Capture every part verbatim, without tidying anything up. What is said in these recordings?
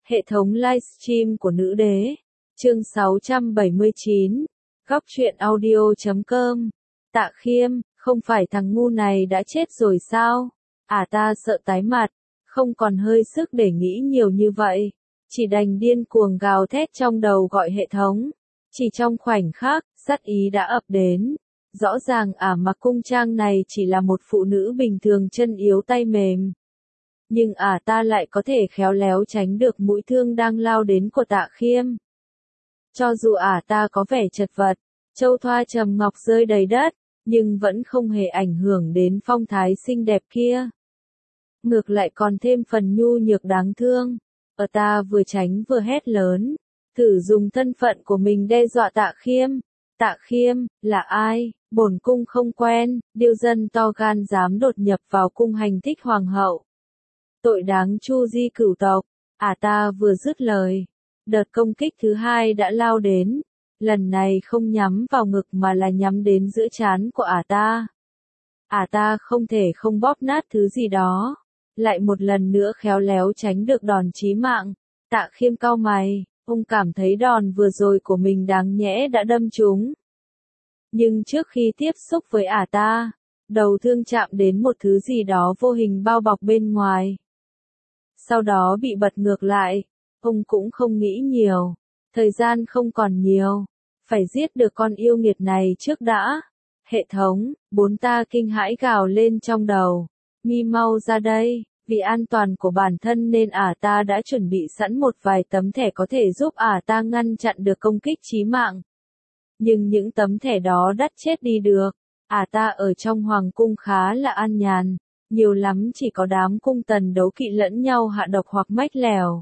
Hệ thống livestream của nữ đế. Chương sáu trăm bảy mươi chín. Góc truyện audio chấm com. Tạ Khiêm, không phải thằng ngu này đã chết rồi sao? À ta sợ tái mặt, không còn hơi sức để nghĩ nhiều như vậy. Chỉ đành điên cuồng gào thét trong đầu gọi hệ thống. Chỉ trong khoảnh khắc, sát ý đã ập đến. Rõ ràng ả mặc cung trang này chỉ là một phụ nữ bình thường chân yếu tay mềm. Nhưng ả ta lại có thể khéo léo tránh được mũi thương đang lao đến của Tạ Khiêm. Cho dù ả ta có vẻ chật vật, châu thoa trầm ngọc rơi đầy đất, nhưng vẫn không hề ảnh hưởng đến phong thái xinh đẹp kia. Ngược lại còn thêm phần nhu nhược đáng thương. Ở ta vừa tránh vừa hét lớn, thử dùng thân phận của mình đe dọa Tạ Khiêm. Tạ Khiêm, là ai? Bổn cung không quen, điêu dân to gan dám đột nhập vào cung hành thích hoàng hậu. Tội đáng chu di cửu tộc. Ả ta vừa dứt lời, đợt công kích thứ hai đã lao đến, lần này không nhắm vào ngực mà là nhắm đến giữa trán của ả ta. Ả ta không thể không bóp nát thứ gì đó, lại một lần nữa khéo léo tránh được đòn chí mạng. Tạ Khiêm cau mày, ông cảm thấy đòn vừa rồi của mình đáng nhẽ đã đâm trúng. Nhưng trước khi tiếp xúc với ả ta, đầu thương chạm đến một thứ gì đó vô hình bao bọc bên ngoài. Sau đó bị bật ngược lại, ông cũng không nghĩ nhiều, thời gian không còn nhiều, phải giết được con yêu nghiệt này trước đã. Hệ thống, bốn ta kinh hãi gào lên trong đầu, mi mau ra đây, vì an toàn của bản thân nên ả ta đã chuẩn bị sẵn một vài tấm thẻ có thể giúp ả ta ngăn chặn được công kích chí mạng. Nhưng những tấm thẻ đó đắt chết đi được, ả ta ở trong hoàng cung khá là an nhàn. Nhiều lắm chỉ có đám cung tần đấu kỵ lẫn nhau hạ độc hoặc mách lèo.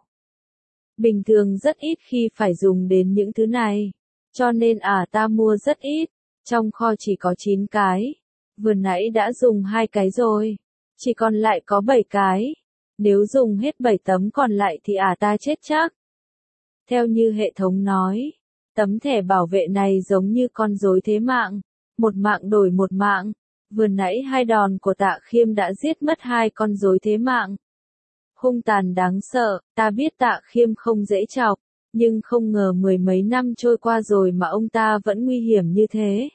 Bình thường rất ít khi phải dùng đến những thứ này, cho nên ả ta mua rất ít, trong kho chỉ có chín cái, vừa nãy đã dùng hai cái rồi, chỉ còn lại có bảy cái, nếu dùng hết bảy tấm còn lại thì ả ta chết chắc. Theo như hệ thống nói, tấm thẻ bảo vệ này giống như con rối thế mạng, một mạng đổi một mạng. Vừa nãy hai đòn của Tạ Khiêm đã giết mất hai con rối thế mạng. Hung tàn đáng sợ, ta biết Tạ Khiêm không dễ chọc, nhưng không ngờ mười mấy năm trôi qua rồi mà ông ta vẫn nguy hiểm như thế.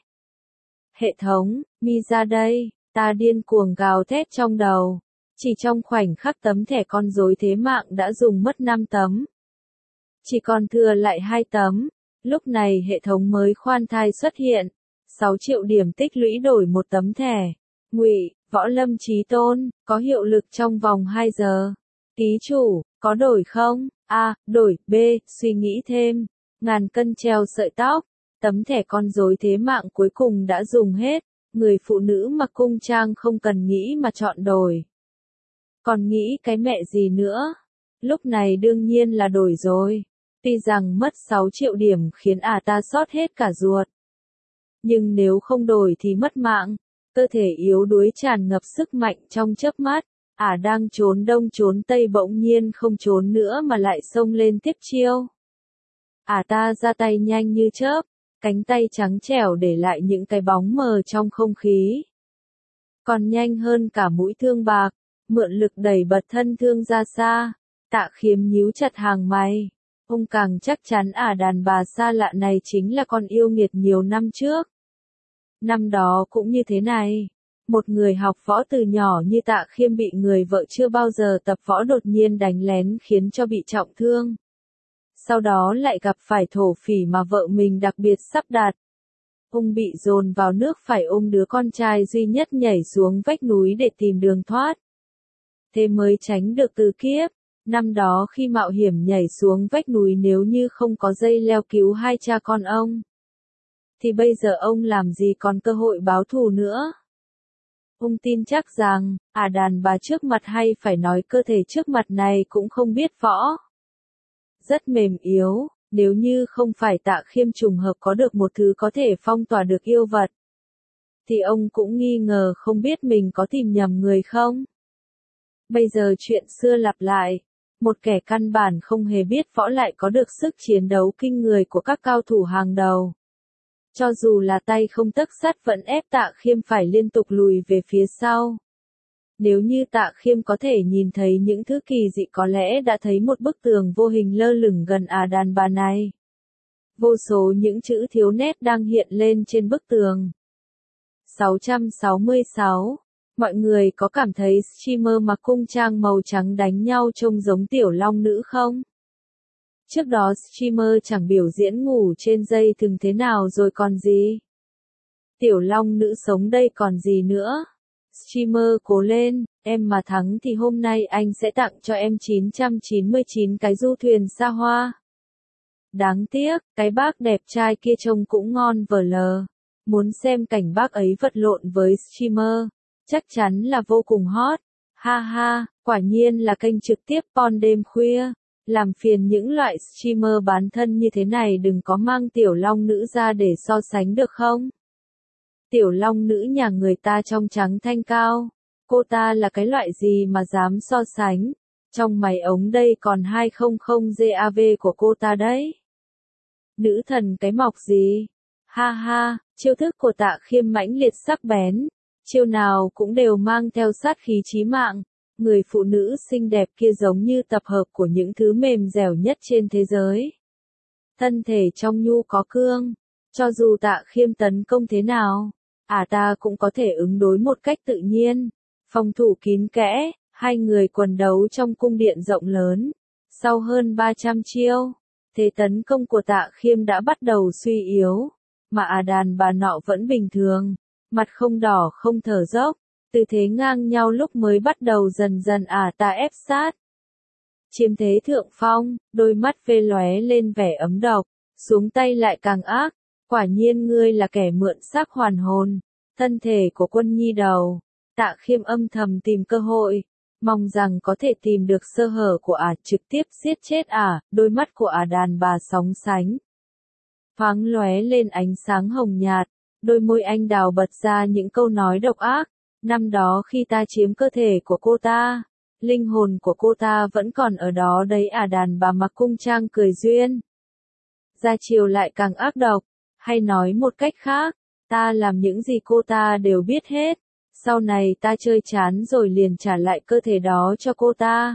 Hệ thống, mi ra đây, ta điên cuồng gào thét trong đầu. Chỉ trong khoảnh khắc tấm thẻ con rối thế mạng đã dùng mất năm tấm. Chỉ còn thừa lại hai tấm, lúc này hệ thống mới khoan thai xuất hiện. sáu triệu điểm tích lũy đổi một tấm thẻ. Ngụy, Võ Lâm Chí Tôn, có hiệu lực trong vòng hai giờ. Ký chủ, có đổi không? A, đổi, B, suy nghĩ thêm. Ngàn cân treo sợi tóc. Tấm thẻ con rối thế mạng cuối cùng đã dùng hết. Người phụ nữ mặc cung trang không cần nghĩ mà chọn đổi. Còn nghĩ cái mẹ gì nữa? Lúc này đương nhiên là đổi rồi. Tuy rằng mất sáu triệu điểm khiến ả ta sót hết cả ruột. Nhưng nếu không đổi thì mất mạng, cơ thể yếu đuối tràn ngập sức mạnh trong chớp mắt, ả đang trốn đông trốn tây bỗng nhiên không trốn nữa mà lại xông lên tiếp chiêu. Ả ta ra tay nhanh như chớp, cánh tay trắng trẻo để lại những cái bóng mờ trong không khí. Còn nhanh hơn cả mũi thương bạc, mượn lực đẩy bật thân thương ra xa. Tạ Khiêm nhíu chặt hàng mày. Ông càng chắc chắn ả đàn bà xa lạ này chính là con yêu nghiệt nhiều năm trước. Năm đó cũng như thế này. Một người học võ từ nhỏ như Tạ Khiêm bị người vợ chưa bao giờ tập võ đột nhiên đánh lén khiến cho bị trọng thương. Sau đó lại gặp phải thổ phỉ mà vợ mình đặc biệt sắp đặt. Ông bị dồn vào nước phải ôm đứa con trai duy nhất nhảy xuống vách núi để tìm đường thoát. Thế mới tránh được từ kiếp. Năm đó khi mạo hiểm nhảy xuống vách núi nếu như không có dây leo cứu hai cha con ông, thì bây giờ ông làm gì còn cơ hội báo thù nữa. Ông tin chắc rằng, ả đàn bà trước mặt hay phải nói cơ thể trước mặt này cũng không biết võ. Rất mềm yếu, nếu như không phải Tạ Khiêm trùng hợp có được một thứ có thể phong tỏa được yêu vật, thì ông cũng nghi ngờ không biết mình có tìm nhầm người không. Bây giờ chuyện xưa lặp lại. Một kẻ căn bản không hề biết võ lại có được sức chiến đấu kinh người của các cao thủ hàng đầu. Cho dù là tay không tấc sắt vẫn ép Tạ Khiêm phải liên tục lùi về phía sau. Nếu như Tạ Khiêm có thể nhìn thấy những thứ kỳ dị có lẽ đã thấy một bức tường vô hình lơ lửng gần à đàn bà này. Vô số những chữ thiếu nét đang hiện lên trên bức tường. sáu trăm sáu mươi sáu. Mọi người có cảm thấy streamer mặc cung trang màu trắng đánh nhau trông giống tiểu long nữ không? Trước đó streamer chẳng biểu diễn ngủ trên dây thừng thế nào rồi còn gì? Tiểu long nữ sống đây còn gì nữa? Streamer cố lên, em mà thắng thì hôm nay anh sẽ tặng cho em chín trăm chín mươi chín cái du thuyền xa hoa. Đáng tiếc, cái bác đẹp trai kia trông cũng ngon vờ lờ. Muốn xem cảnh bác ấy vật lộn với streamer, chắc chắn là vô cùng hot. Ha ha, quả nhiên là kênh trực tiếp porn đêm khuya. Làm phiền những loại streamer bán thân như thế này đừng có mang tiểu long nữ ra để so sánh được không? Tiểu long nữ nhà người ta trong trắng thanh cao. Cô ta là cái loại gì mà dám so sánh? Trong máy ống đây còn hai trăm gigav của cô ta đấy. Nữ thần cái mọc gì? Ha ha, chiêu thức của Tạ Khiêm mãnh liệt sắc bén. Chiêu nào cũng đều mang theo sát khí chí mạng. Người phụ nữ xinh đẹp kia giống như tập hợp của những thứ mềm dẻo nhất trên thế giới. Thân thể trong nhu có cương. Cho dù Tạ Khiêm tấn công thế nào, à ta cũng có thể ứng đối một cách tự nhiên. Phòng thủ kín kẽ, hai người quần đấu trong cung điện rộng lớn. Sau hơn ba trăm chiêu, thế tấn công của Tạ Khiêm đã bắt đầu suy yếu. Mà à đàn bà nọ vẫn bình thường, mặt không đỏ không thở dốc. Tư thế ngang nhau lúc mới bắt đầu dần dần à ta ép sát. Chiếm thế thượng phong, đôi mắt vê lóe lên vẻ ấm độc, xuống tay lại càng ác. Quả nhiên ngươi là kẻ mượn xác hoàn hồn, thân thể của quân nhi đầu. Tạ Khiêm âm thầm tìm cơ hội, mong rằng có thể tìm được sơ hở của ả trực tiếp giết chết ả, đôi mắt của ả đàn bà sóng sánh. Thoáng lóe lên ánh sáng hồng nhạt, đôi môi anh đào bật ra những câu nói độc ác. Năm đó khi ta chiếm cơ thể của cô ta, linh hồn của cô ta vẫn còn ở đó đấy à đàn bà mặc cung trang cười duyên. Ra chiều lại càng ác độc, hay nói một cách khác, ta làm những gì cô ta đều biết hết, sau này ta chơi chán rồi liền trả lại cơ thể đó cho cô ta.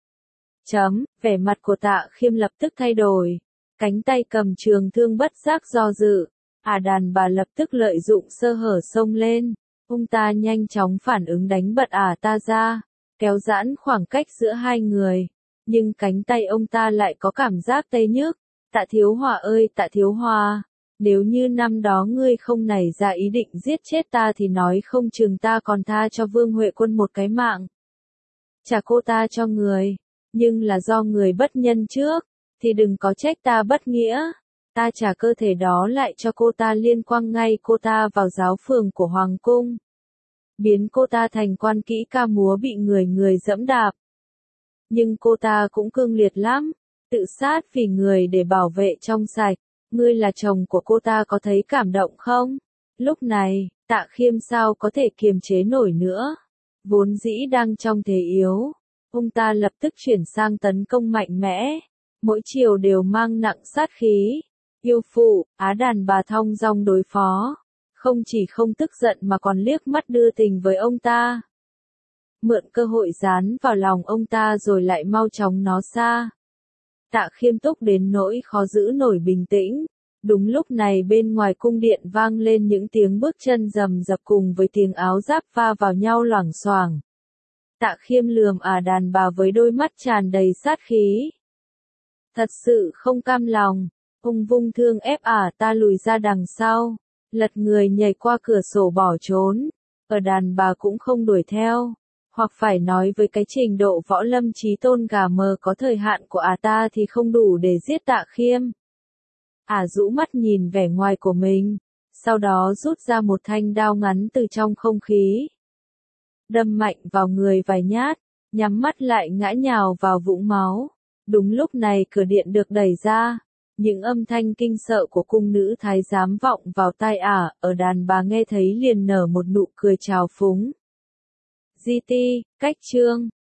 Chấm, vẻ mặt của Tạ Khiêm lập tức thay đổi, cánh tay cầm trường thương bất giác do dự, à đàn bà lập tức lợi dụng sơ hở xông lên. Ông ta nhanh chóng phản ứng đánh bật ả ta ra, kéo giãn khoảng cách giữa hai người, nhưng cánh tay ông ta lại có cảm giác tê nhức. Tạ Thiếu Hòa ơi Tạ Thiếu Hòa, nếu như năm đó ngươi không nảy ra ý định giết chết ta thì nói không chừng ta còn tha cho Vương Huệ Quân một cái mạng. Trả cô ta cho người, nhưng là do người bất nhân trước, thì đừng có trách ta bất nghĩa. Ta trả cơ thể đó lại cho cô ta liên quang ngay cô ta vào giáo phường của Hoàng Cung. Biến cô ta thành quan kỹ ca múa bị người người dẫm đạp. Nhưng cô ta cũng cương liệt lắm, tự sát vì người để bảo vệ trong sạch. Ngươi là chồng của cô ta có thấy cảm động không? Lúc này, Tạ Khiêm sao có thể kiềm chế nổi nữa. Vốn dĩ đang trong thế yếu, ông ta lập tức chuyển sang tấn công mạnh mẽ. Mỗi chiều đều mang nặng sát khí. Yêu phụ, á đàn bà thong dong đối phó. Không chỉ không tức giận mà còn liếc mắt đưa tình với ông ta. Mượn cơ hội dán vào lòng ông ta rồi lại mau chóng nó xa. Tạ Khiêm túc đến nỗi khó giữ nổi bình tĩnh. Đúng lúc này bên ngoài cung điện vang lên những tiếng bước chân rầm rập cùng với tiếng áo giáp va vào nhau loảng xoảng. Tạ Khiêm lườm à đàn bà với đôi mắt tràn đầy sát khí. Thật sự không cam lòng, ông vung thương ép à ta lùi ra đằng sau, lật người nhảy qua cửa sổ bỏ trốn. Ở đàn bà cũng không đuổi theo. Hoặc phải nói với cái trình độ võ lâm trí tôn gà mờ có thời hạn của ả ta thì không đủ để giết Tạ Khiêm. Ả rũ mắt nhìn vẻ ngoài của mình, sau đó rút ra một thanh đao ngắn từ trong không khí. Đâm mạnh vào người vài nhát, nhắm mắt lại ngã nhào vào vũng máu. Đúng lúc này cửa điện được đẩy ra, những âm thanh kinh sợ của cung nữ thái giám vọng vào tai ả, ở đàn bà nghe thấy liền nở một nụ cười trào phúng. giê tê, cách chương